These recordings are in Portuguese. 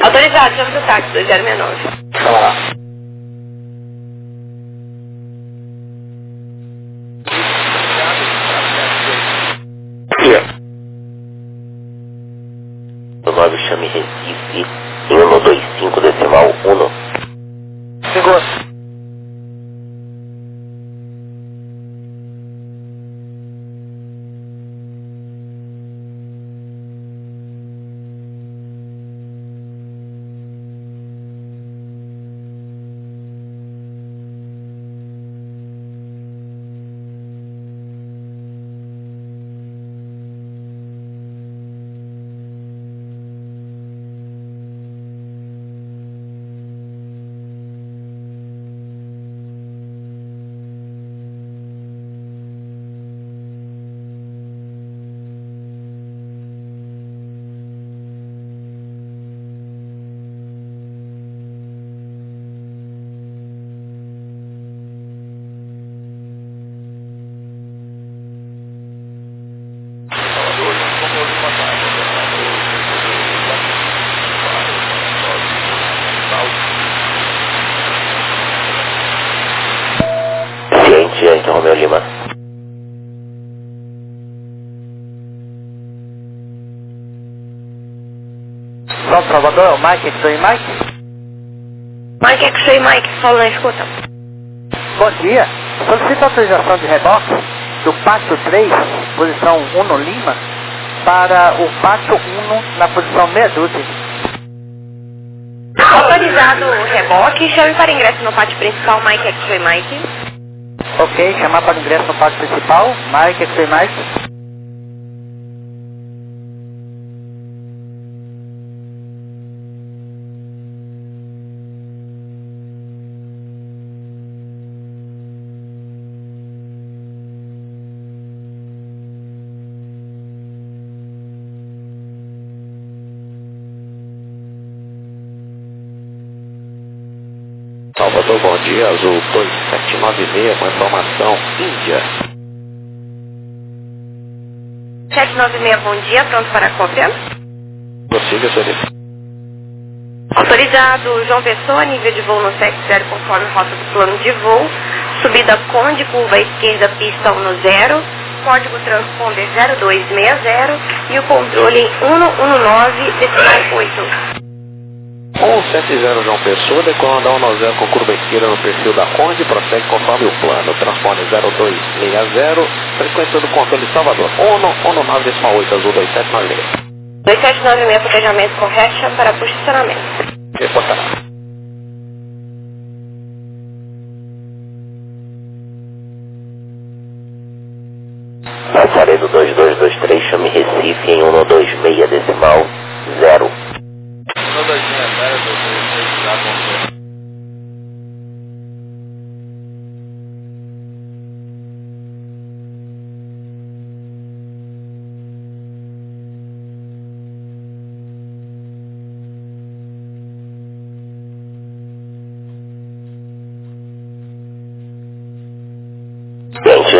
Autorizado, chama do táxi 2069. Chama lá. O 9 chame Recife em 125 decimal 1. Chegou. Ciente, Yankee Romeo Lima. São Salvador, é o Mike, que e Mike? Mike, é que sou Mike, fala na escuta. Bom dia. Solicito autorização de reboque do pátio 3, posição 1 no Lima, para o pátio 1 na posição meia dúzia. Autorizado o reboque, chame para ingresso no pátio principal, Mike, é que sou Mike. Ok, chamar para o ingresso no pátio principal, Mike, que e Mike. Salvador, bom dia, Azul 2796 com informação Índia. 796, bom dia, pronto para a cópia. Prossiga, senhorita. Autorizado João Pessoa, nível de voo no 70 conforme rota do plano de voo. Subida Conde, curva esquerda, pista 10, código transponder 0260 e o controle 119, decimal 8. 170 João Pessoa, decolando a 10 com curva esquerda no perfil da Conde, prossegue conforme o plano. Transpone 0260, frequência do controle Salvador. 119 decimal 8, Azul 2796. 2796, planejamento correto, chama para posicionamento. Reportará. Passaredo 2223, chame Recife em 126 decimal 0. 126, 226, já com Gente,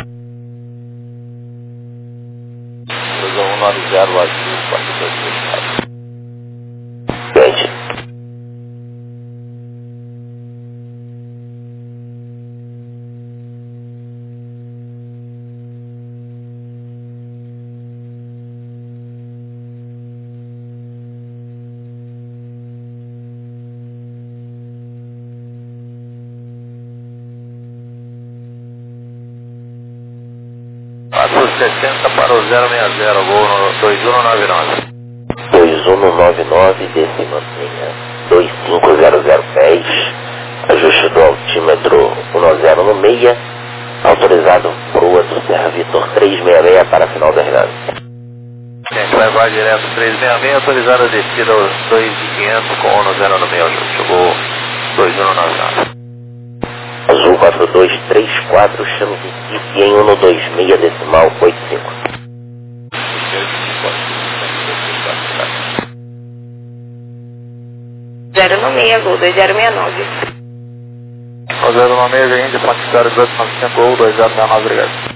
190 vazio, 42 fechados. gente. Passo 60 para o 060, voo no 2199. 2199, décima linha 2500 pés, ajuste do altímetro 10 no meia, autorizado proa do Serra Vitor 366 para final da real. Gente, vai voar direto 366, autorizada a descida aos 2500 com o 0 no meio, chegou 2199. Azul 4234, chame Recife em 126 decimal 85. 096, gol 2069. O 096, Índia, Ponte 025, gol 2069, obrigado.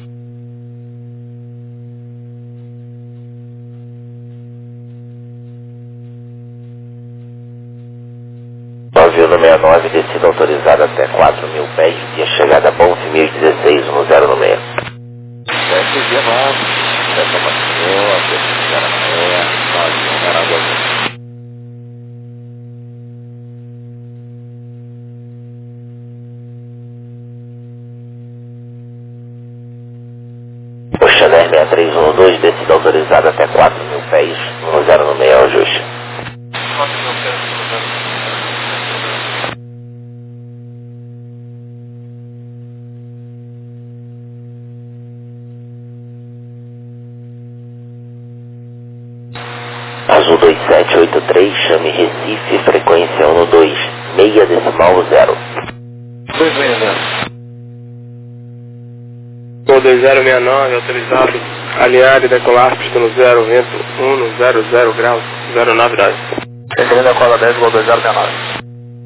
navio no 69, descida autorizada até 4.000 pés, via chegada Bonf 1016, 10 no meio. 7 dia 9, 7 passou, 7 na meia, 9 na água. Oceaner 6312, descida autorizada até 4.000 pés, 10 no meio, ajuste. 4.000 pés, 10. Azul 2783, chame Recife, frequência 112, meia decimal 0. 260. Gol 2069, autorizado, alinhar e decolar, pista no 0, vento 100 graus, 09 graus. Seguindo a cola 10, gol 2069.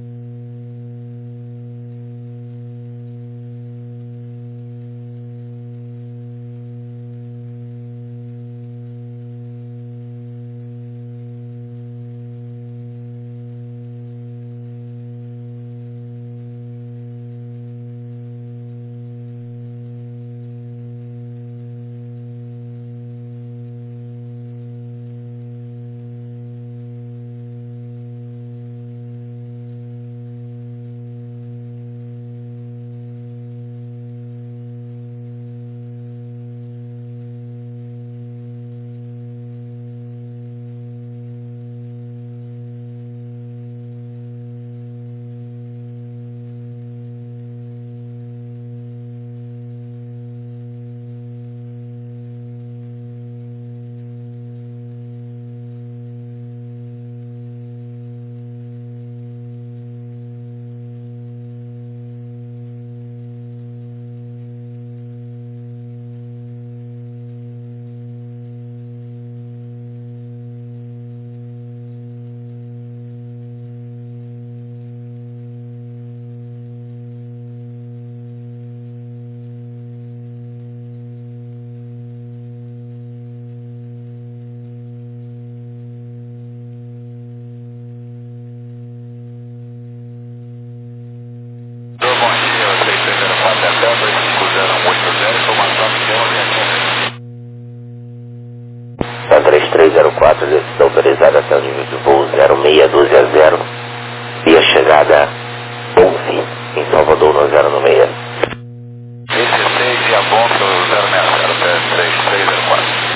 A 3304, descida autorizada até o nível de voo 0612 a 0, via chegada Bonf, em Salvador, no 0 no meia. 16 via Bonf, 060, 3304.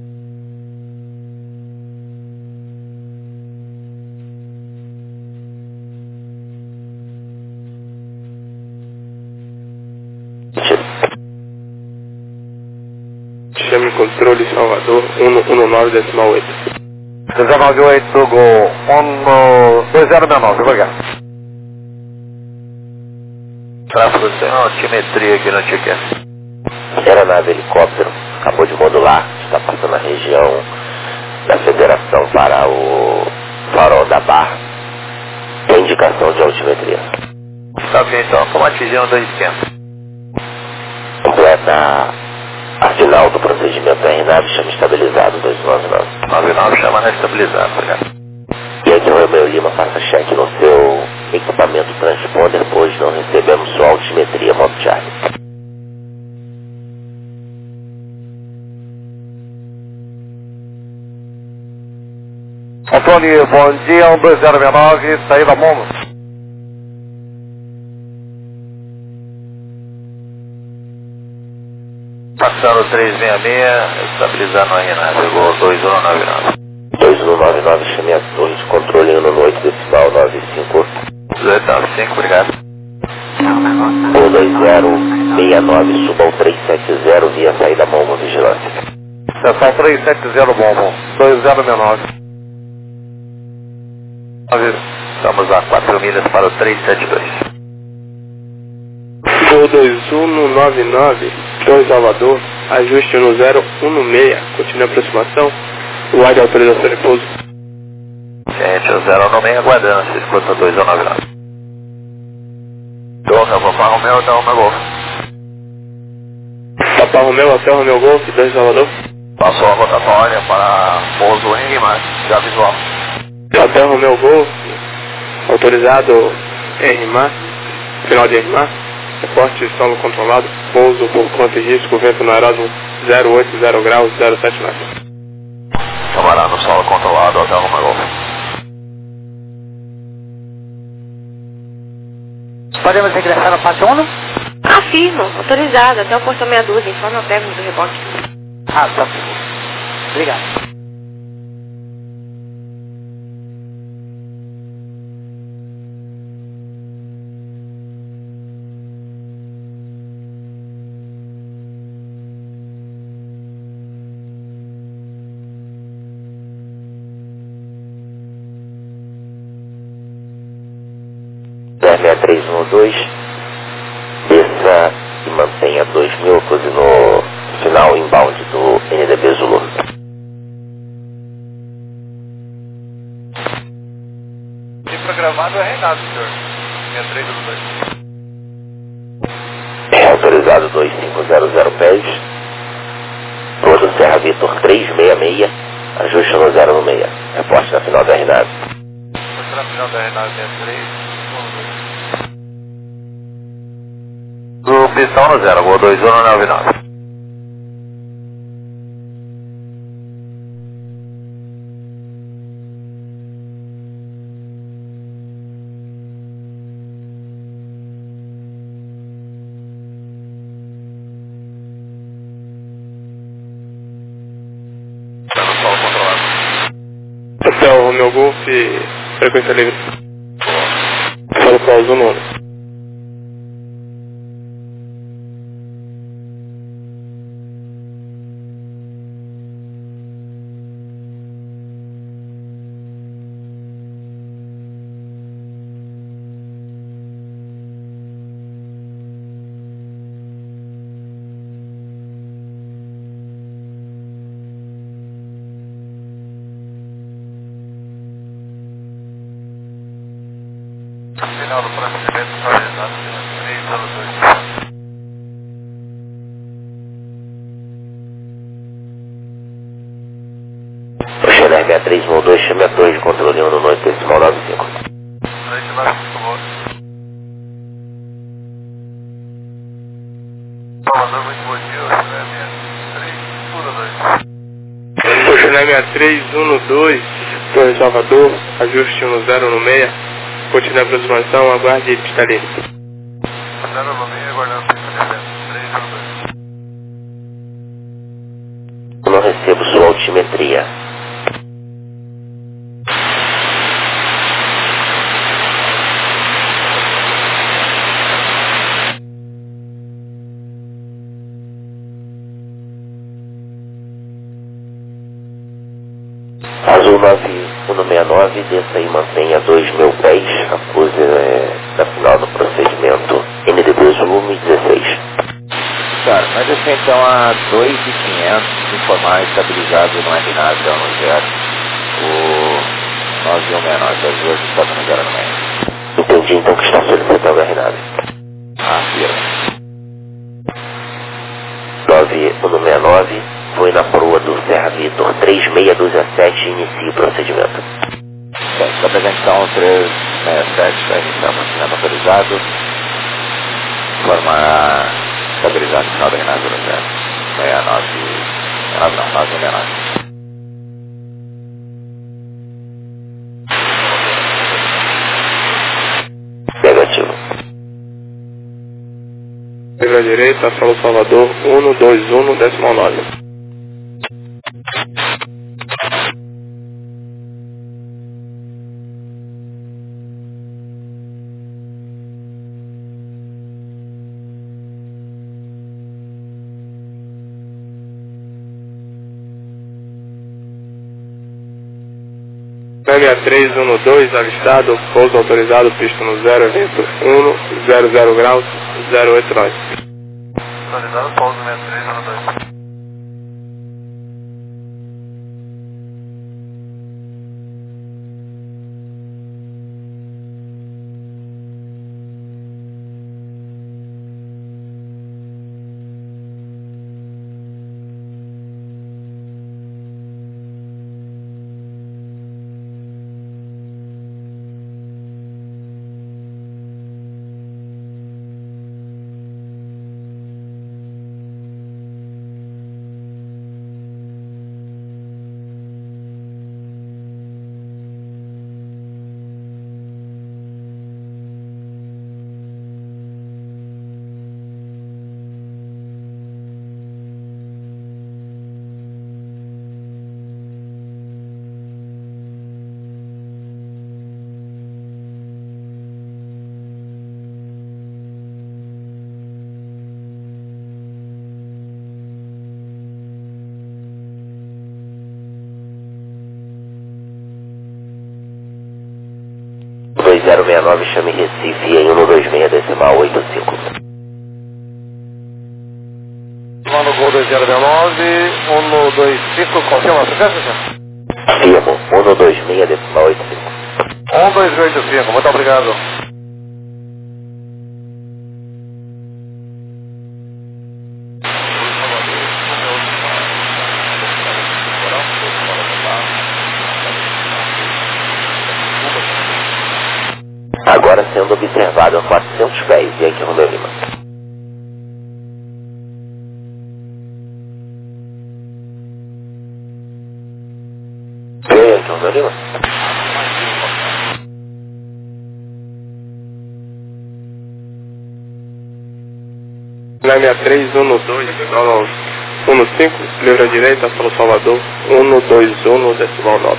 Chame controle Salvador 119,8. 198 do gol 2069, obrigado. Tráfego sem altimetria aqui no ticket. Aeronave helicóptero, acabou de modular, está passando a região da Federação para o farol da Barra. Tem indicação de altimetria. Tá bem, então, tomatezinho 200. Completa a final do procedimento RNAV, chama estabilizado 299. 99 chama na estabilizado, obrigado. E aqui o Romeu Lima passa cheque no seu equipamento transponder, pois não recebemos sua altimetria modo Charlie. Antônio, bom dia, 2069, saída Momo. Passando 366, estabilizando a RNAV, gol 2199. 2199, chame a torre de controle no 8 decimal 95. 295, obrigado. Gol 2069, suba ao 370 via saída Momo Vigilância. Seção 370 Momo, 2069. Estamos a 4 milhas para o 372. Gol 2199, Torre Salvador, ajuste no 016, continue a aproximação, o ar de autorização de pouso. Gente, o 096 aguardando, se escuta 2199. Torre, eu vou para o meu, dá o meu gol. Papa Romeu, Hotel Romeu Golf, Torre Salvador. Passou a rotatória para pouso em Guimarães, já visual. Hotel Romeu Golf, Autorizado RMA, final de RMA, reporte solo controlado, pouso por conta e risco, vento no aeródromo 080 graus 079. Camarada no solo controlado, Hotel Loma Golf. Podemos ingressar no pátio 1? Afirmo, autorizado, até o portão meia dúzia, informa o técnico do reboque. Ah, tá. Obrigado. Desça e mantenha 2000, cruze no final inbound do NDB Zulu. E programado é Renato, senhor. 6312. É autorizado 2500 pés. Todo Serra Vitor 366, ajuste no 0 no meia. Reporte na final da RNAV. Você na final da Renato 63. Do pistão no 0, vou 2199. Tá no solo controlado. Hotel Romeo Golf, frequência livre. Fala para o Zuno. Final do procedimento atualizado, 302. Oceanar 6312, chame a torre de controle 1 no noite decimal 95. Noite 95. Salvador, muito bom dia, Oceanar 6312. Oceanar 6312, Torre Salvador, ajuste 10 no meia. Continue a aproximação, aguarde pista livre. 0 no meio, aguardando pista livre. 302. Eu não recebo sua altimetria. Azul 9169, desça e mantenha 2.000 pés, acuse na final do procedimento NDB Zulu 16. Cara, mas assim então a 2.500 informar estabilizado no RNAV no 0, o 9169 das duas está no 0 no meio. Entendi então que está solicitando a RNAV. Ah, firma. 9169, foi na proa do Serra Vitor 3627 e inicie o procedimento. Bem, está presente então 367 para iniciar o procedimento autorizado, informar estabilizado no final do RNAV no 0, 69, não, 969. Negativo. Pela direita, solo Salvador 121 decimal 9. Câmbio 312, avistado, pouso autorizado, pista no 0, vento 1, 00 graus, 089. Atualizado, pouso 6312. 3069, chame Recife em 126 decimal 85. Mano Gol 2069, 125, confirma a frequência? Afirmo, 126 decimal 85. 12685, muito obrigado. Agora sendo observado a 400 pés, Yankee Romeo Lima. Yankee Romeo Lima. Na 6312, livre à direita, São Salvador, 121 decimal 9.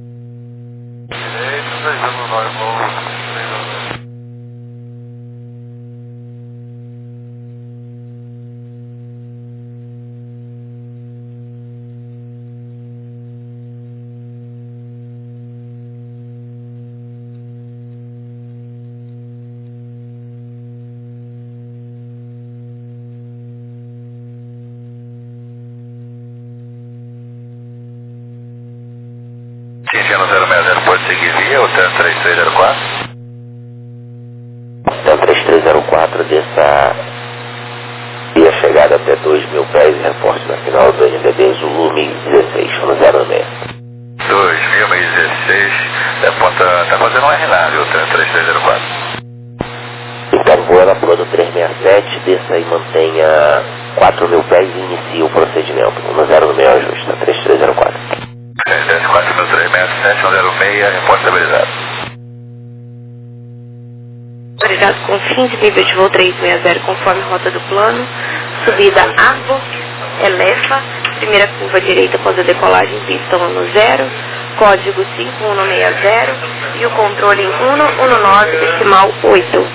Cinciano 060, pode seguir via o TAN 3304? TAN 3304, desça via chegada até 2.000 pés e reforço na final do NDB Zulu 1016, 106. 2016, tá fazendo um R lá, viu, TAN 3304? Então voando a plano 367, desça e mantenha 4.000 pés e inicia o procedimento. 106 ajuste, TAN 3304. 4.367, 106, repórter estabilizado. Autorizado com fins de nível de voo 360 conforme rota do plano. Subida Arvo, Elefa, primeira curva direita após a decolagem, pista 10, código 5160 e o controle em 119 decimal 8.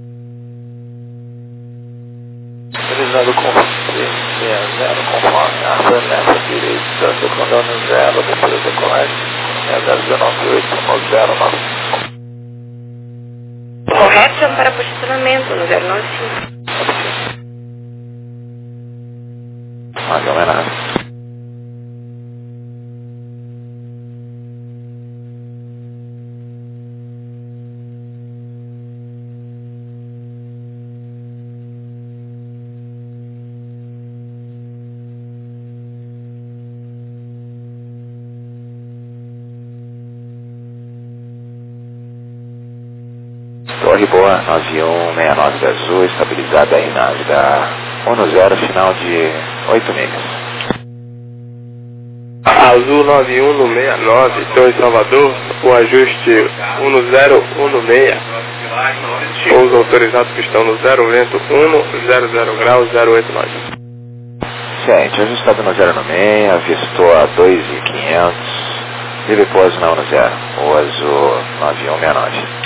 Autorizado com 360 conforme a Elefa direita, secundando 0, depois da decolagem, 098, 095. Correction para posicionamento no 095. Mais homenagem. Torre Boa, 9169 Azul, estabilizada aí na da 10, final de 8 milhas. Azul 9169, Torre Salvador, o ajuste 1016. Pouso autorizados que estão no 0 vento 100 graus 089. Gente, ajustado no 096, avistou a 2.500, livre pouso na 10, o Azul 9169.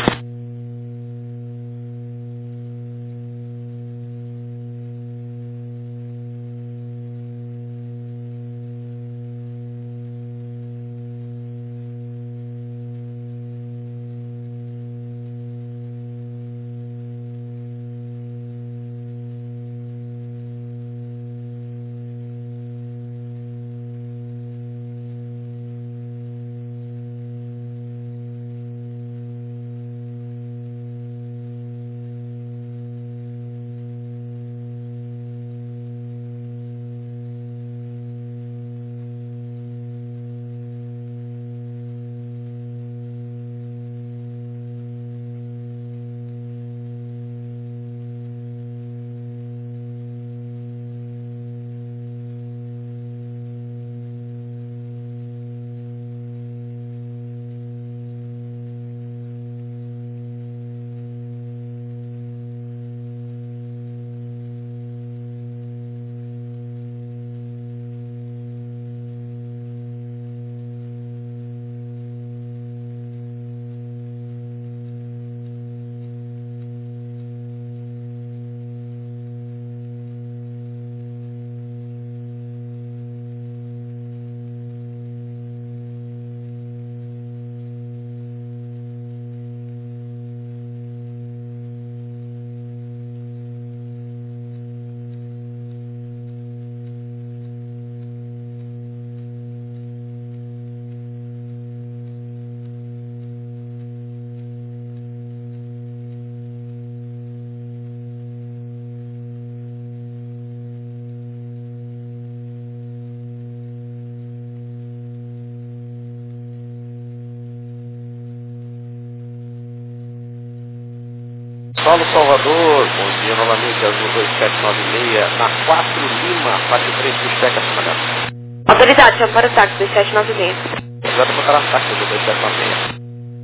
Solo Salvador, bom dia novamente, Azul 2796, na 4 Lima, faixa 3 do Checa, comandante. Autorizado, chama para o táxi 2796. Autorizado para o táxi do 2796.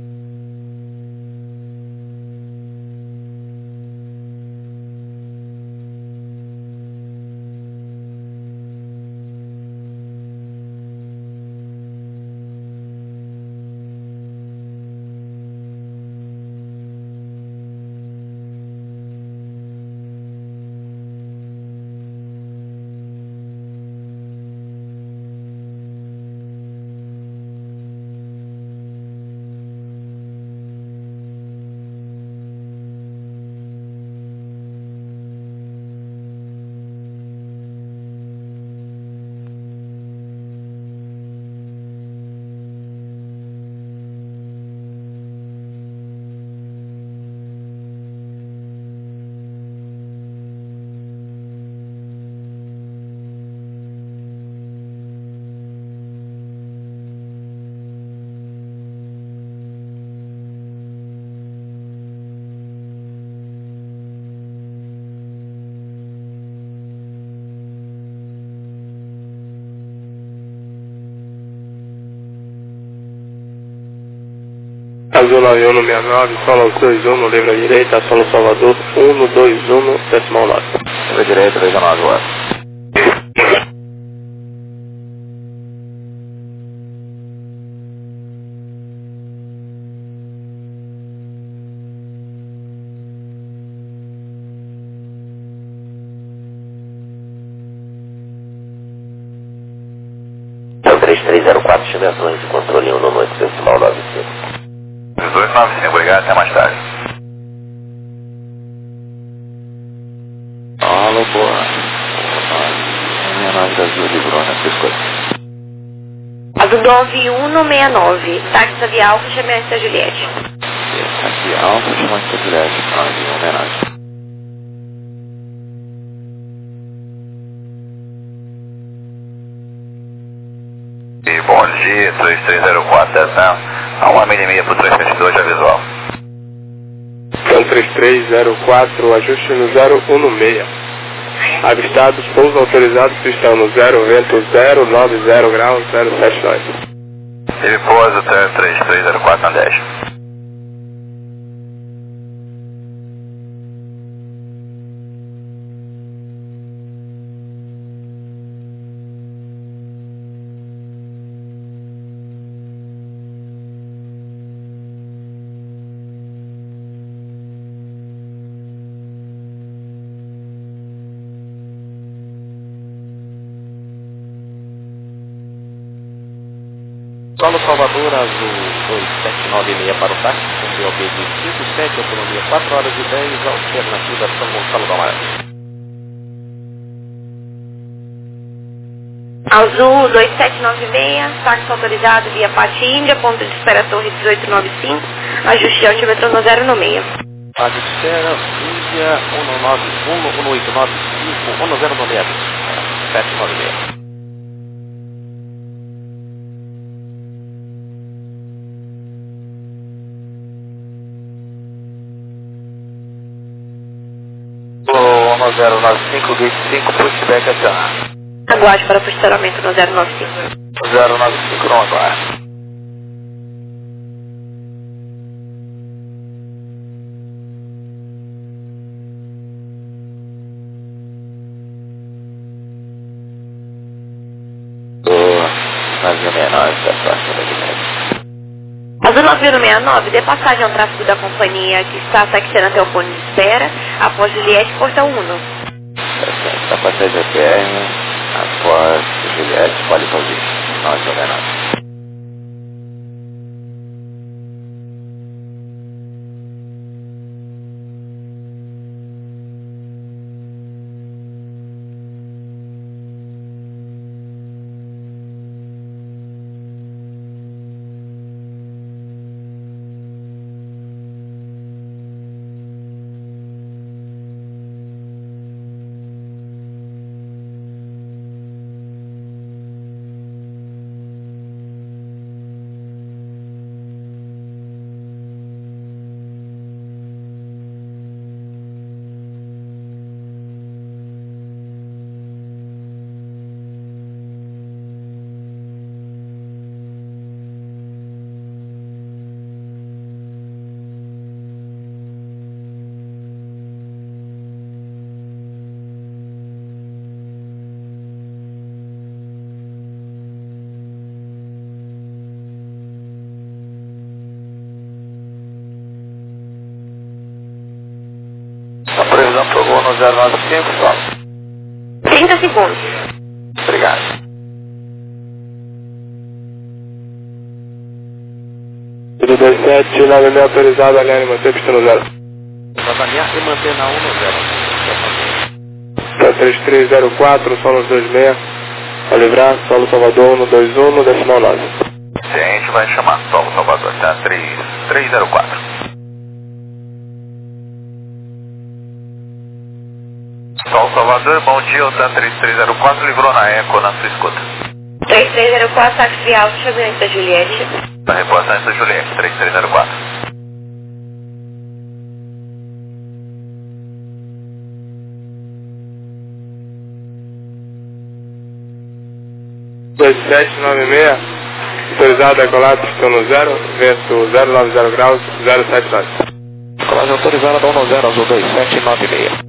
Azul 9169, solo 21, livre à direita, solo Salvador, 121, decimal 9. Livre à direita, veja 9 horas. Então 3304, estimações de controle 1 no noite decimal 95. 1895, obrigado, até mais tarde. Alô, boa. 69 da Azul, livrou na pescoço. Azul 9169, táxi Via Alfa, chamamento da Juliette. Aqui, Alfa, chamamento da Juliette, 91 homenagem. E bom dia, 3304, atenção. A 1,5 para o 372, já visual. Então 3304, ajuste no 016. Avistados, pouso autorizados que estão no 0, vento 090 graus 079. Teve pouso, 3304 na 10. Solo Salvador, Azul 2796 para o táxi, com BOB de 57, autonomia 4 horas e 10, alternativa São Gonçalo do Amaral. Azul 2796, táxi autorizado via Pati Índia, ponto de espera Torre 1895, ajuste altímetro no 096. Rádio de espera, Índia 1895, 1096, 796. O 1095, gate 5, pushback acionado. Aguarde para posicionamento no 095. 095 não aguarda. Navio menor, está próximo da Guiné. Azul 9169, dê passagem ao tráfego da companhia que está taxiando até o ponto de espera, após Juliette, portão 1. Está passagem APR, após Juliette, pode fazer. Nós ou menor. 1095, só. 30 segundos. Obrigado. Tudo 27, 96 autorizado, alinhar e manter pista no 0. Avaliar e manter na 1 no 0. Tá 3304, solo 26. A livrar, solo Salvador 121 no decimal 9. A gente vai chamar Solo Salvador, tá? 3304. Solo Salvador, bom dia, o TAN 3304 livrou na Eco, na sua escuta. 3304, táxi alto, chegando da Juliette. Na reportagem da Juliette, 3304. Dois 2796, autorizado a decolar, pistão no 0, vento 090 graus, 079. Colagem autorizada da 1 no 0, azul 2796.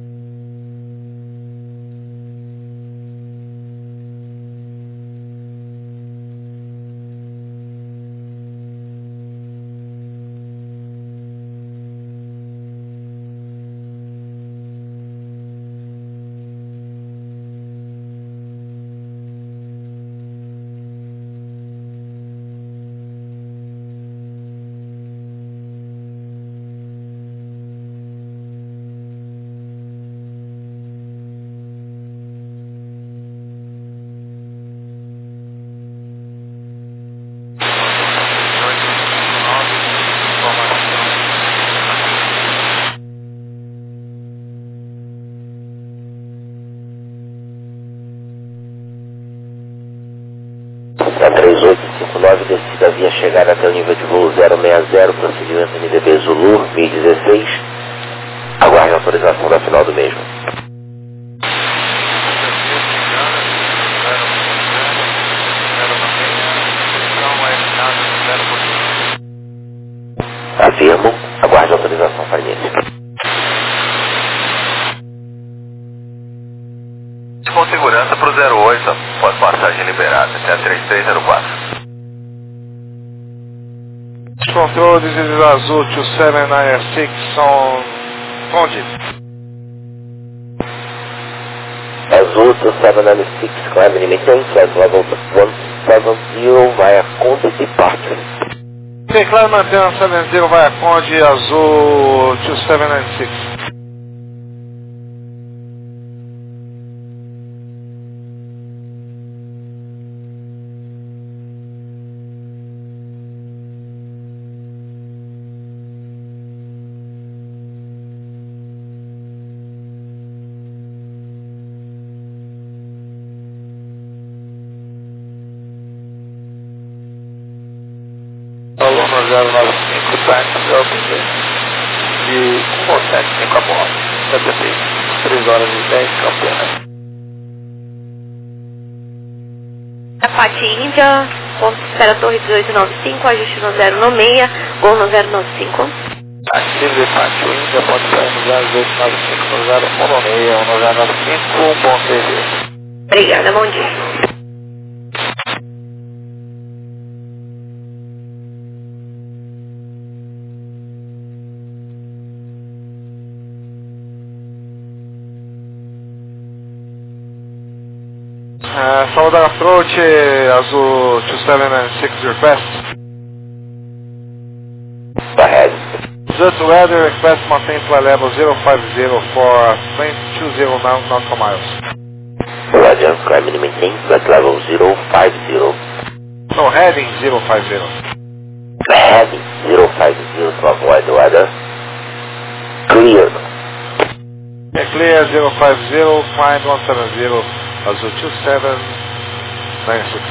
Da 3859, descida via chegar até o nível de voo 060, procedimento NDB Zulu, 1016. Aguarde a autorização da final do mesmo. Afirmo, aguarde a autorização para início. Com segurança para o 08, após passagem liberada, até 3304. Control, this is Azul 2796 on Conde. Azul 2796, climb and maintain, flight level 170 via Conde departure. Ok, claro, mantendo 70 vai a Conde, Azul 2796. Aluno 095, táxi Alpine de 175 a bordo, CPT, 3 horas e 10, Campinas. A Pati Índia, ponto de espera Torre 1895, ajuste no 096, gol no 095. Ativo de Pátio Índia, ponto de espera no 0895, no 0196, no 095, bom serviço. Obrigada, bom dia. Salvador approach, Azul 2796 request. Go ahead. Just weather request maintain flight level 050 for 20 nautical miles. Roger, climb and maintain, flight level 050. No, heading 050. Heading 050 to avoid the weather. Clear. Yeah, clear 050, climb 170, Azul 2796.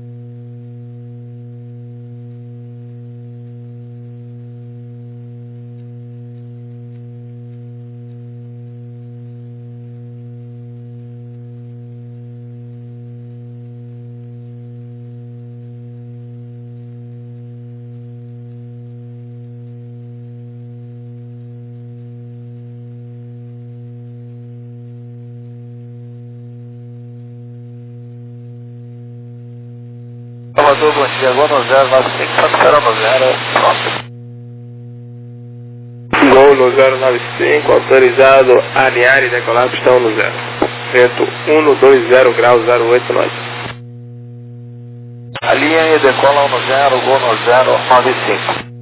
Salvador, bom dia, gol no 095, só esperando no 0, pronto. Gol 1095, autorizado a alinhar e decolar pistão no 0. Vento 120 graus 08 norte. Alinha e decola 10, gol no 095.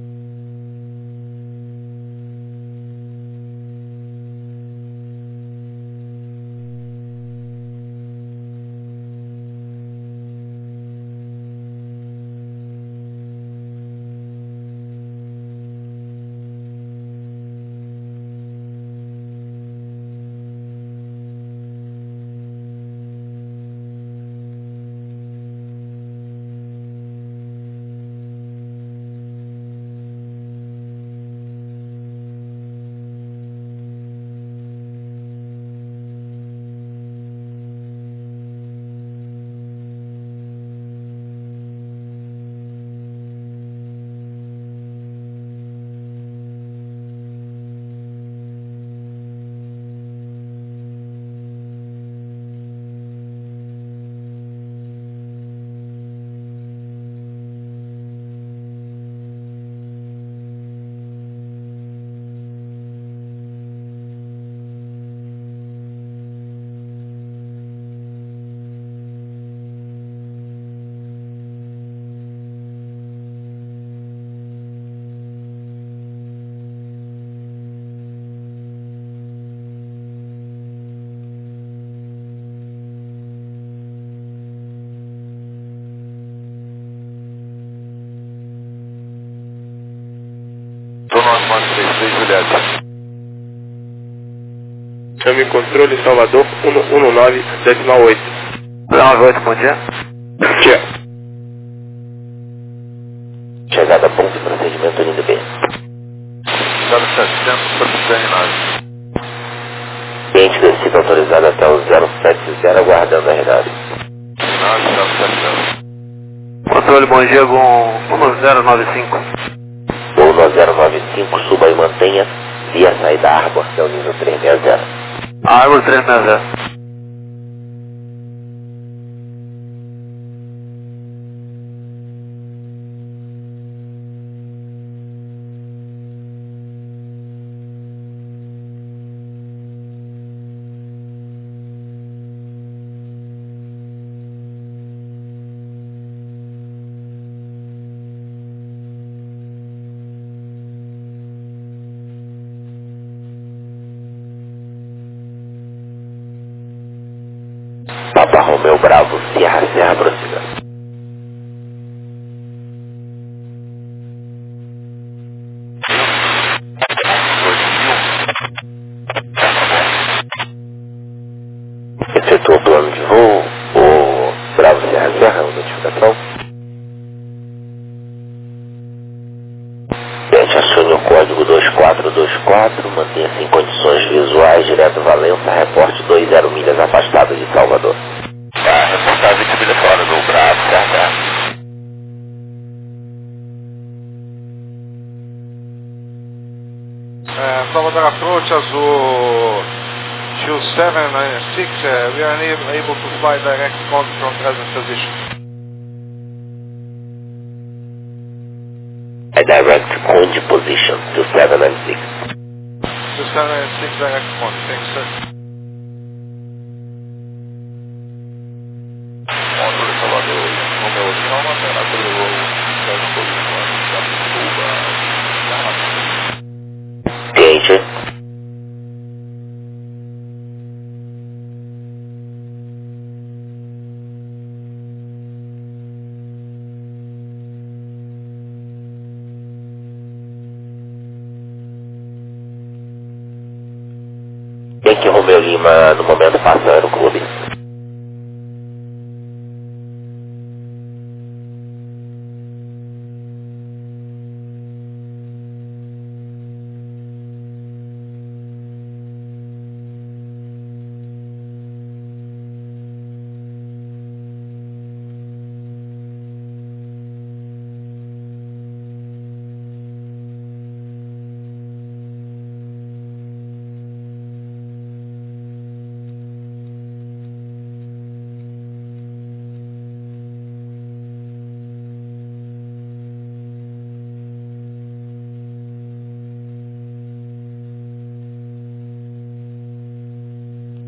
Chame controle Salvador 119, decimal 8. 198, bom dia. Dia. Chegada a ponto de procedimento NDB. 0700, procedimento. Cliente descida autorizado até o 070, aguardando a RW. 0700. Controle, bom dia, com 1095. Voo no 095, suba e mantenha via saída Arbor, até o nível 360. Arbor 360. Papa Romeu Bravo, Sierra Serra, prossiga. Efetuou o plano de voo, o Bravo Sierra Serra, notificação. Cliente acione o código 2424, mantenha-se em condições visuais, direto Valença, reporte 20 milhas afastado de Salvador. Vai reportar 20 milhas fora do Bravo, certo? Salvador approach Azul 2796, we are able to fly direct code from present position. A direct conge position to 796. 2796 direct code, thanks sir. Controle Salvador, Romeu Lima, mantém na altura do voo, Cliente. Yankee Romeu Lima, no momento, passa no Aeroclube.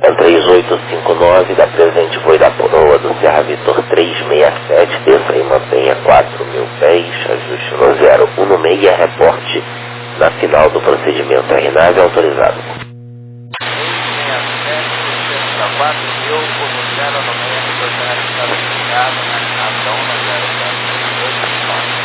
É um 3859, da presente foi da proa do Serra Vitor 367, desça e mantenha 4.000 pés, ajuste no 016, reporte na final do procedimento. A nave autorizado. 367, 4.000, por 0 no meio, retornar está verificado na nave 104.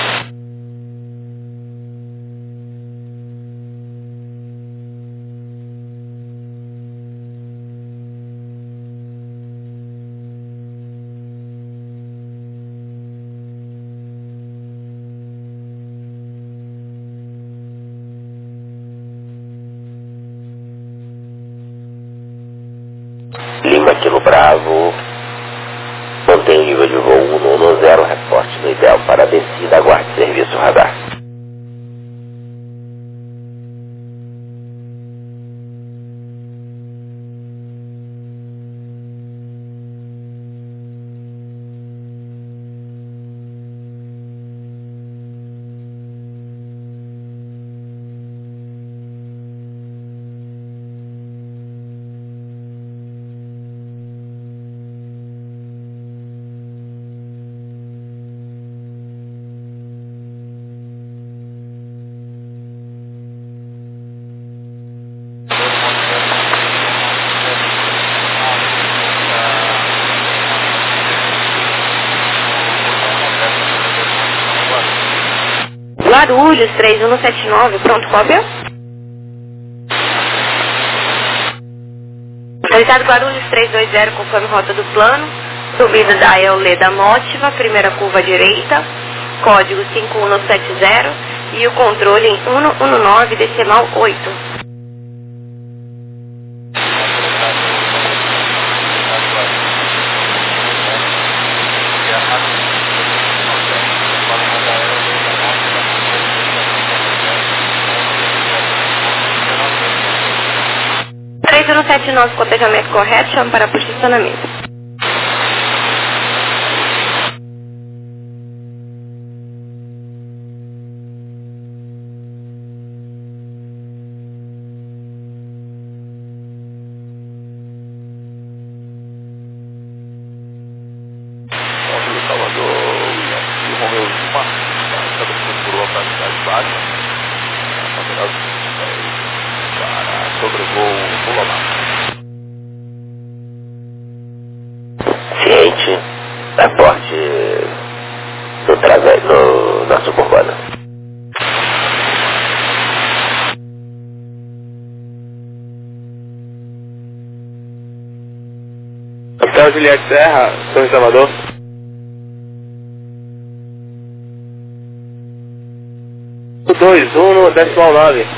Lima Kilo Bravo, mantém o nível de voo 110, reporte no ideal para a descida, aguarde serviço radar. Guarulhos 3179, pronto, cópia? Realizado Guarulhos 320, conforme rota do plano, subida da EOLE da Mótiva, primeira curva direita, código 5170 e o controle em 119 decimal 8. No 79, cotejamento correto, chama para posicionamento. Salvador, Romeu Lima, estabelecendo por localidade baixa, para sobrevoo Pulamar. Ciente, reporte na suburbana. Hotel Juliette Serra, São Salvador. O 21, decimal 9.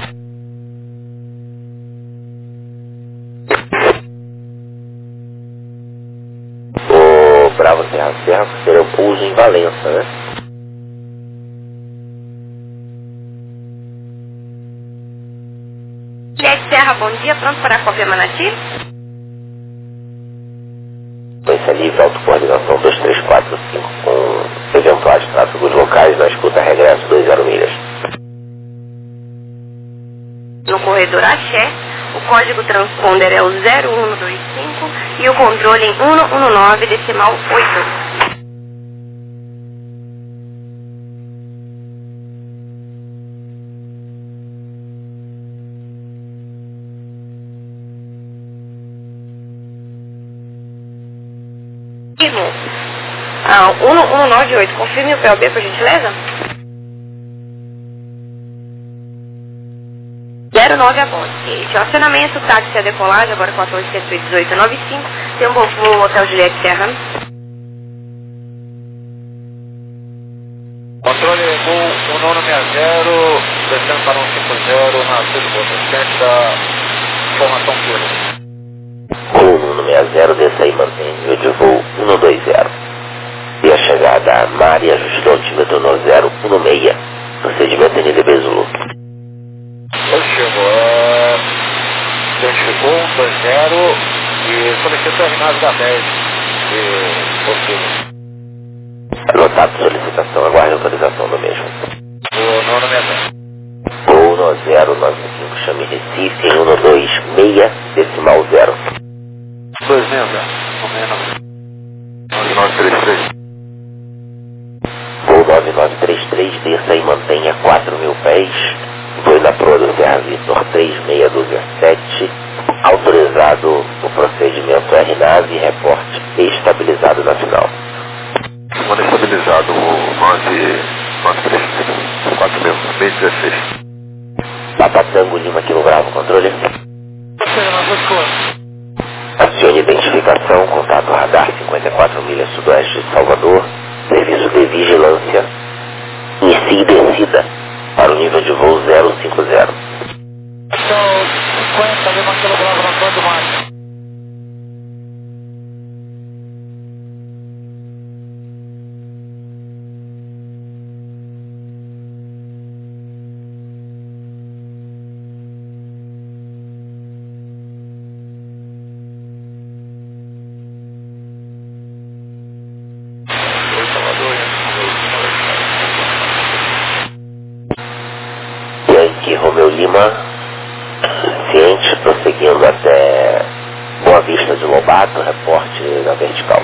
O Bravo Serra Serra seria o pouso em Valença, né? Juliette Serra, bom dia, pronto para a cópia Manati? Sequência livre, autocoordenação 2345 com eventuais tráfegos locais na escuta regresso 20 milhas. No corredor Axé, o código transponder é o 0125 e o controle em 119 decimal 8. Mesmo. 1198, confirme o PLB por gentileza? 09 a bordo. Acionamento, táxi a decolagem, agora 141895. Tem um bom voo, Hotel Juliette Serra. Controle voo 1960, descendo para 150 na Silva, informação pura. Voo 160, desça e mantém nível de voo 120. E a chegada a Mari, ajuste do altímetro no 016. Procedimento NDB Zulu. Chegou, identificou 120 e solicita a nave da 10 possível. Anotado solicitação, aguarde a autorização do mesmo. O 960. Voo 1095, chame Recife em 126 decimal 0. 260, ou menos. 9933. Voo 9933, desça e mantenha 4.000 pés. Voe na proa do Serra Vitor 3627. Autorizado o procedimento RNAV, reporte estabilizado na final. Manda estabilizado o 933, 4.000, bem 16. Papa Tango Lima Kilo Bravo, controle. Acione identificação, contato radar 54 milhas sudoeste de Salvador, serviço de vigilância, inicie descida para o nível de voo 050. Então, 50, Lima Kilo Bravo na frente do mar. Yankee Romeu Lima, ciente, prosseguindo até Boa Vista de Lobato, reporte na vertical.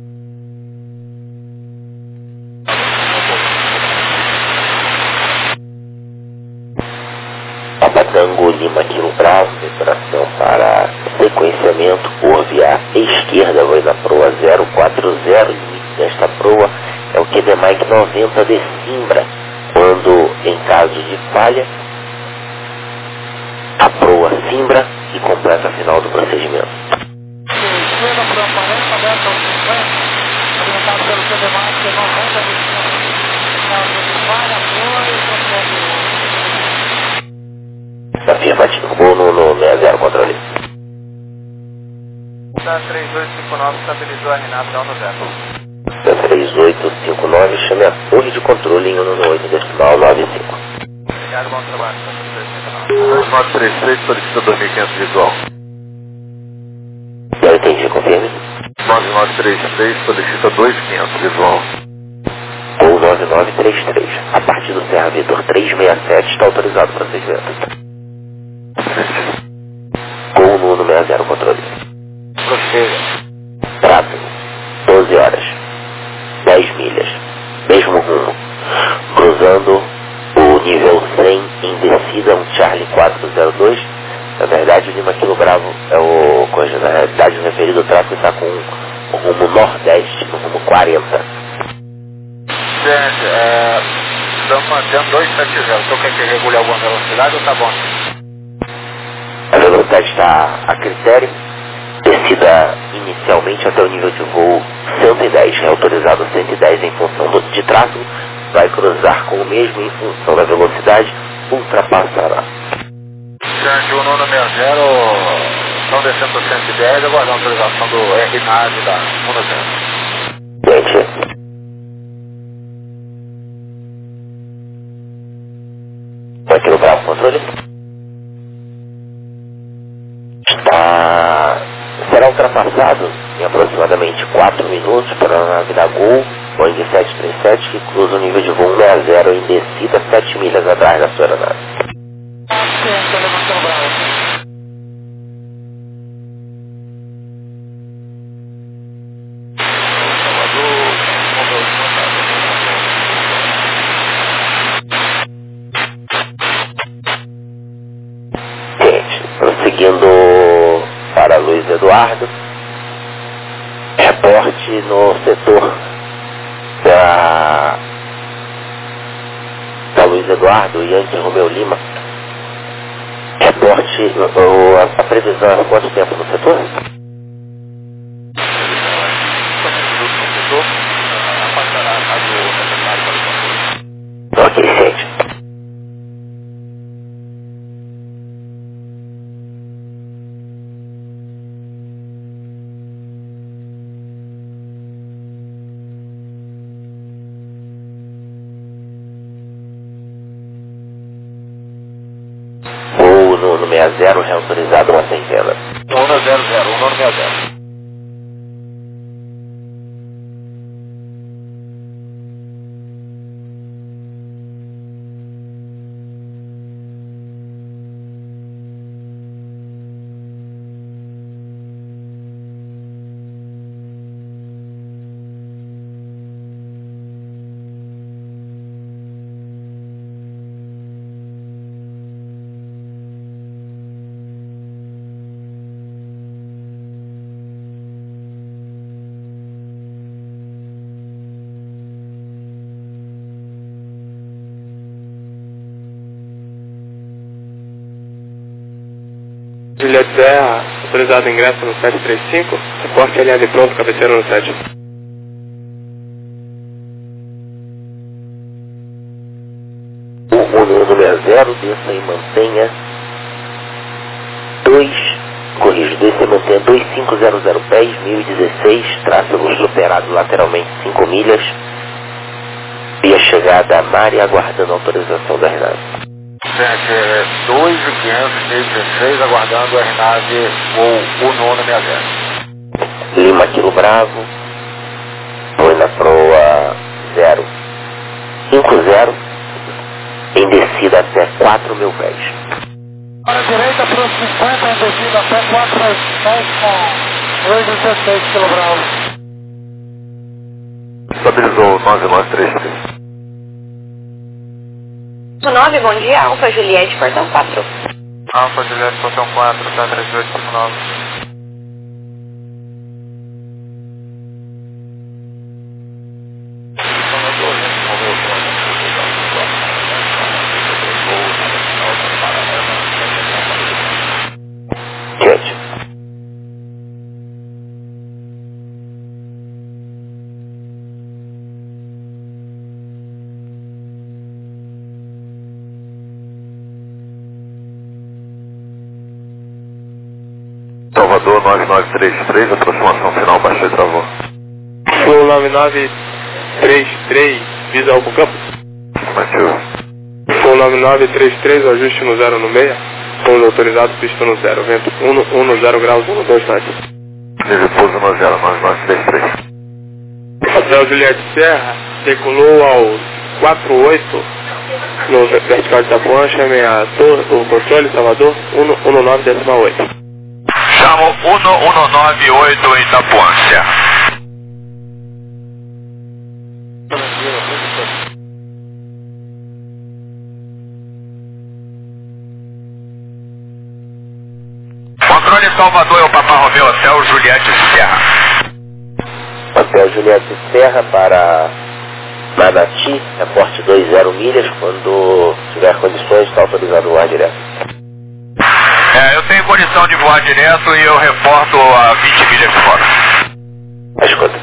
Papa Tango Lima Kilo Bravo, operação para sequenciamento por via esquerda, vai na proa 040, limite desta proa é o QD Mike 90 de Simbra, quando em caso de falha, a proa Simbra e completa a final do procedimento. Esquerda por 40, aberta aos 50, alimentado pelo CDMAC, 90 de cima. Caso de falha, proa e completa. Afirmativo, voo no 60, controle. Da 3859 estabilizou a RNAV da 0. Da 3859, chame a torre de controle em 198 decimal 95. Obrigado, bom trabalho. 933 solicita 2500 visual. Já entendi, confirme. 9933 solicita 2500 visual. Voo 9933, a partir do Serra Vitor 367 está autorizado o procedimento. Voo no 60, controle. Prossiga. Tráfego, 12 horas, 10 milhas, mesmo rumo, cruzando o nível 100 em descida, um Charlie 402. Na verdade, o Lima Kilo Bravo é o coisa, na realidade, o referido tráfego está com o rumo nordeste, no rumo 40. Gente, estamos mantendo 270. Então quer que regule alguma velocidade ou tá bom? A velocidade está a critério, descida inicialmente até o nível de voo 110, é autorizado 110 em função de tráfego, vai cruzar com o mesmo em função da velocidade, ultrapassará. Gente, o 960 estão descendo para 110, aguardando a autorização do RNAV da 190. Gente, vai Kilo Bravo, controle. Será ultrapassado em aproximadamente 4 minutos para a nave da Gol, Boeing 737, que cruza o nível de voo 60 em descida 7 milhas atrás da sua aeronave. Assenta, Lima Kilo Bravo. Gente, prosseguindo para Luiz Eduardo, reporte no setor da Luiz Eduardo, Yankee Romeu Lima. Reporte, a previsão é quanto tempo no setor? Ok, gente. Voo no 60, reautorizado uma centena. 100, 160. Juliette Serra, autorizado ingresso no 735, reporte alinhado e pronto, cabeceira no 7. O 160, desça e mantenha 2500 pés, 1016, tráfego superado lateralmente 5 milhas, via chegada a Mari, aguardando a autorização da RNAV. Gente, 2.500, 1016, aguardando a RNAV ou o 960. Lima Kilo Bravo, foi na proa 050, em descida até 4.000 pés. Para a direita, para os 50, em descida até 4.000 pés com 2.16 kg. Estabilizou 9933. 9, bom dia, Alfa Juliette, portão 4. Alfa Juliette, portão 4, tá 3859. Gente. Salvador 9933, aproximação final, baixou e travou. Flow 9933, visa ao campo. Afirmativo. Flow 9933, ajuste no 0 no meia. Pouso autorizado, pista no 0, vento 110 graus, 12 knots. Nível pouso no 0, 9933. Hotel Juliette Serra, decolou ao 48, no vertical de Itapuã, chame a o controle, Salvador, 119,8. Chamo 1198 em Itapuã, Serra. Controle Salvador, é o Papa Romeu, Hotel Juliette Serra. Hotel Juliette Serra para Manati, reporte 20 milhas, quando tiver condições, está autorizado o ar direto. Eu tenho condição de voar direto e eu reporto a 20 milhas de fora. Escuta.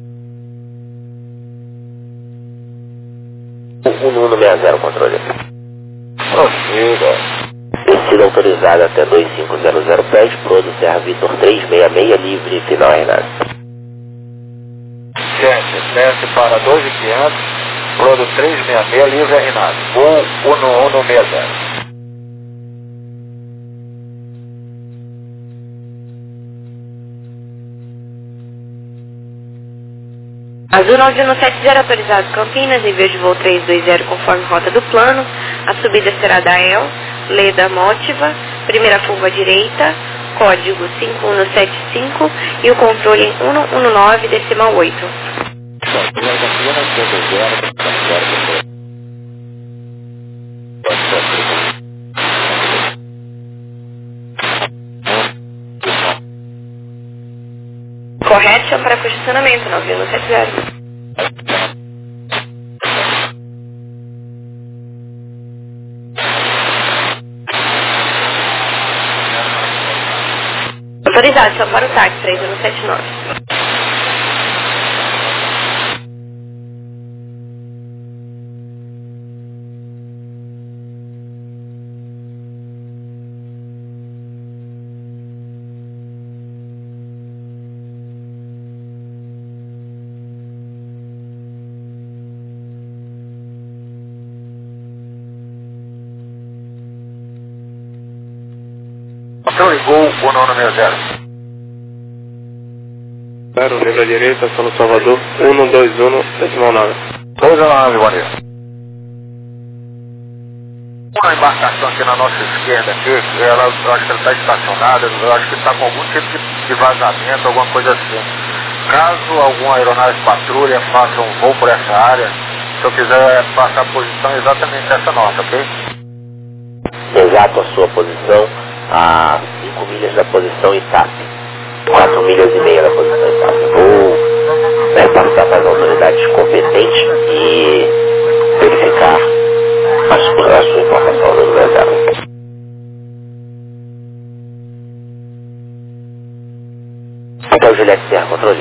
1160, controle. Prossiga. Descida autorizada até 2500 pés, Prodo Serra Vitor 366, livre, final RNAV. Gente, desce para 2.500, Prodo 366, livre RNAV, ou 1160. Azul 9170, autorizado Campinas, nível de voo 320 conforme rota do plano. A subida será da EL, Leda Mótiva, primeira curva direita, código 5175 e o controle em 119,8. Correto, chama para congestionamento, 9170. Autorizado, só para o táxi, 3179. Então ligou o 960. 0, livre à direita, só no Salvador, 121, decimal 9. 219, bom dia. Uma embarcação aqui na nossa esquerda, aqui, ela, eu acho que ela está estacionada, eu acho que está com algum tipo de vazamento, alguma coisa assim. Caso alguma aeronave patrulha faça um voo por essa área, se eu quiser passar a posição exatamente essa nossa, ok? Exato a sua posição, a 5 milhas da posição ITAP. 4 milhas e meia da posição ITAP. Vou passar para as autoridades competentes e verificar a sua informação no lugar dela. Hotel Juliette Serra, controle.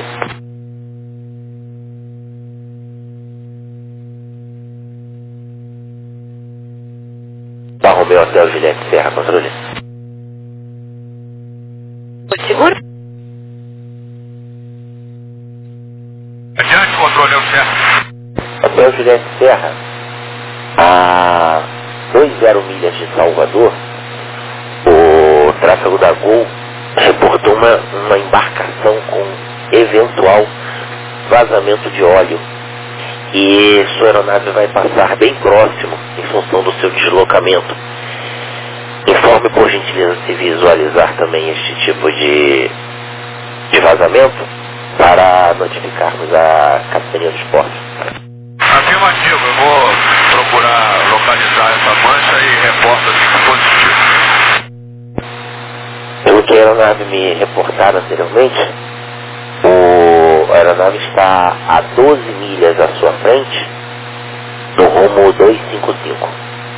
Romeu Hotel Juliette Serra, controle. Seguro? Adiante, controle, é o Serra. Hotel Juliette Serra, a 20 milhas de Salvador, o tráfego da Gol reportou uma embarcação com eventual vazamento de óleo. E sua aeronave vai passar bem próximo em função do seu deslocamento. Informe, por gentileza, se visualizar também este tipo de vazamento para notificarmos a Capitania dos Portos. Afirmativo, eu vou procurar localizar essa mancha e reporto assim que positivo. Pelo que a aeronave me reportaram anteriormente, a aeronave está a 12 milhas à sua frente, no rumo 255.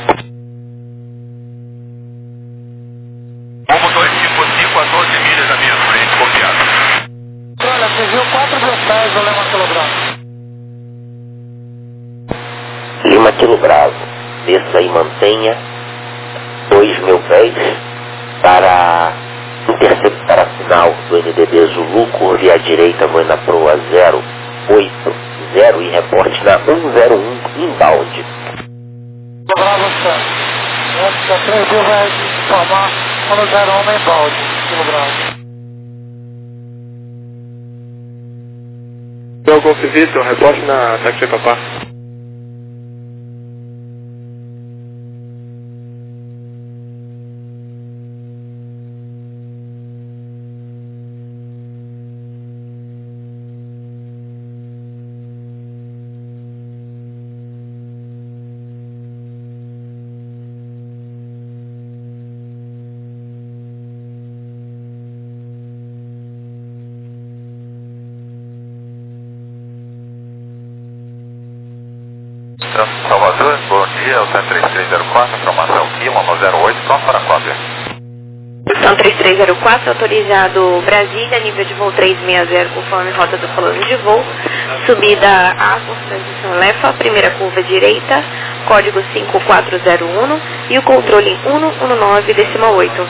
Rumo 255 a 12 milhas à minha frente, copiado. Olha, você viu 4 mil pés do Lima Quilo Bravo. Lima Quilo Bravo, desça e mantenha 2.000 pés para interceptar a final do NDB Zulu, curve à direita, voando na proa 080 e reporte na 101 inbound. Bravo, Sam. Essa 3.000 vai formar 101 inbound, Quilo Bravo. Então, Golf Vitor, reporte na Taxi Papá. Salvador, bom dia, o 3304, informação Kima, 08, pronto para cópia. São 3304, autorizado Brasília, nível de voo 360, conforme rota do plano de voo. Subida Argos, transição Lefa, primeira curva direita, código 5401 e o controle 119,8.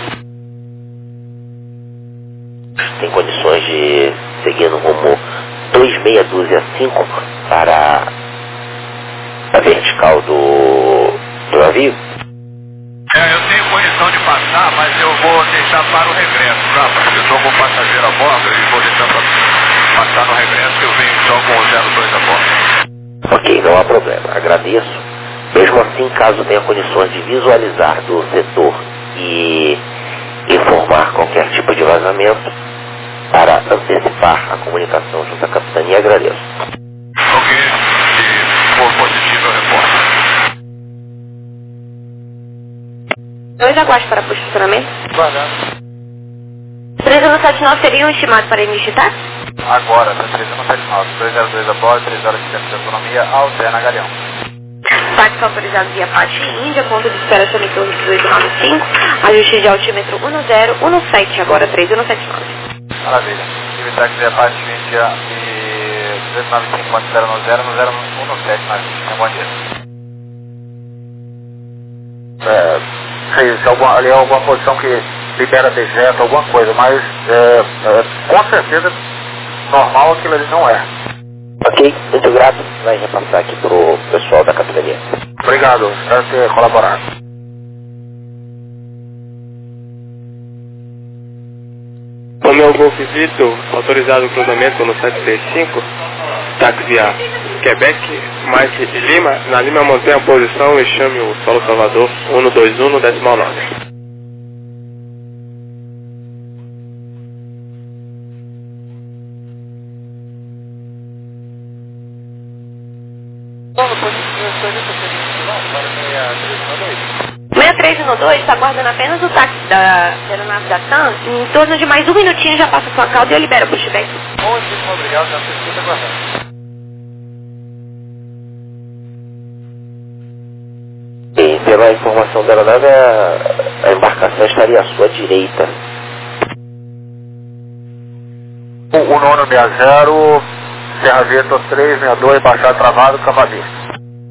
Tem condições de seguir no rumo 2625 para a vertical do navio? Eu tenho condição de passar, mas eu vou deixar para o regresso, tá? Porque eu estou com o passageiro a bordo e vou deixar para passar no regresso, eu venho só com o 02 a bordo. Ok, não há problema, agradeço. Mesmo assim, caso tenha condições de visualizar do setor e informar qualquer tipo de vazamento, para antecipar a comunicação junto à capitania, agradeço. Ok, se for positivo eu reporto. 2 aguarde para posicionamento. Guardado. 3179 seria um estimado para início de táxi? Agora, tá 3179, 202 a bordo, 3 horas de tempo de autonomia, alterna Galeão. Táxi autorizado via PAT Índia, ponto de espera Sonicão 1895, ajuste de altímetro 1017, agora 3179. Maravilha. Tive táxi via PAT Índia e 1895.010 no 017 na Vista. Bom dia. Se ali é alguma posição que libera dejeto, alguma coisa, mas com certeza normal aquilo ali não é. Ok, muito grato. Vai repassar aqui pro pessoal da capitania. Obrigado, espero ter colaborado. Romeu Golf Vitor, autorizado o cruzamento no 735, táxi via Quebec, Mike e Lima. Na Lima mantenha a posição e chame o Solo Salvador 121 decimal 9. Vamos, para 6312 está aguardando apenas o táxi da aeronave da TAM. Em torno de mais um minutinho já passa a sua cauda e eu libero o pushback. Muitíssimo obrigado, já escuta aguardando. E pela informação da aeronave, a embarcação estaria à sua direita. O Antônio 60, Serra Vitor 362, Baixada Travado, Cavalista.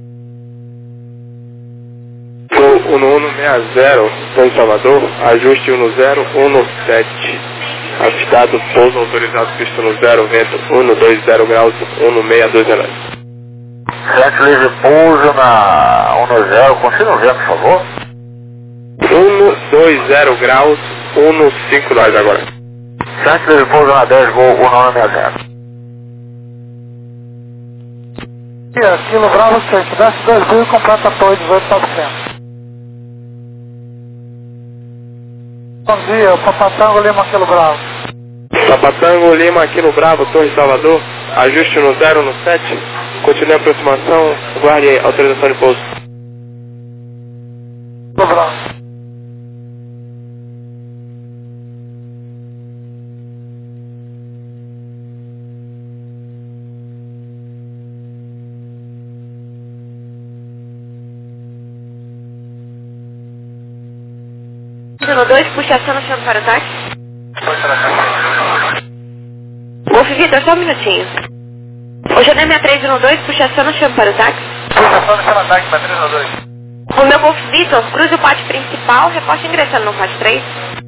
Gol 1160, São Salvador, ajuste 1017. Afistado, pouso autorizado, pista no 0, vento 120 graus, 1629. Frente livre pouso na 10, continua o vento, por favor. 120 graus, 159 agora. Frente livre pouso na 10, Gol 1960. Kilo Bravo 6, desce 2 mil e completa apoio 18.900. Bom dia, o Papatango Lima Kilo Bravo. Papatango Lima Kilo Bravo, Torre Salvador, ajuste no 017, continue a aproximação, guarde autorização de pouso. Kilo Bravo. No 2, puxação no chão para o táxi. Wolf Vitor, só um minutinho. O Janema 312, puxação no chão para o táxi. Puxação no chão para o táxi, para 312. O meu Wolf Vitor, cruze o pátio principal, reposte ingressando no pátio 3.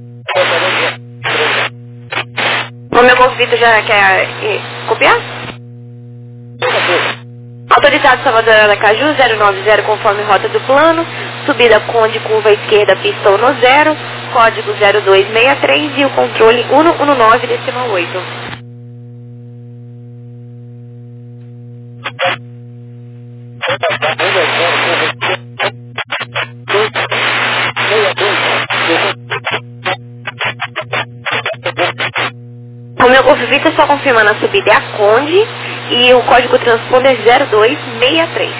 O meu Wolf Vitor já quer copiar? Autorizado Salvador Aracaju 090 conforme rota do plano, subida Conde, curva esquerda, pista 10, código 0263 e o controle 119 decimal 8. O meu Golf Vita só confirmando a subida é a Conde e o código transponder 0263.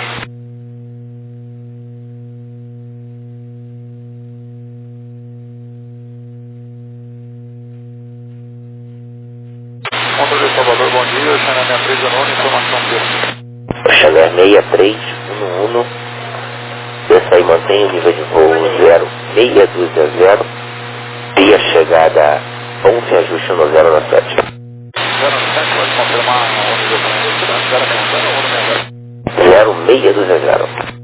Controle Salvador, bom dia. Xané 319, informação dele. Xané 6311, desça aí, mantém o nível de voo 0620 e a chegada 11, ajuste no 0 na 7. 07, pode confirmar o nível de velocidade, 060 ou 060? 0620.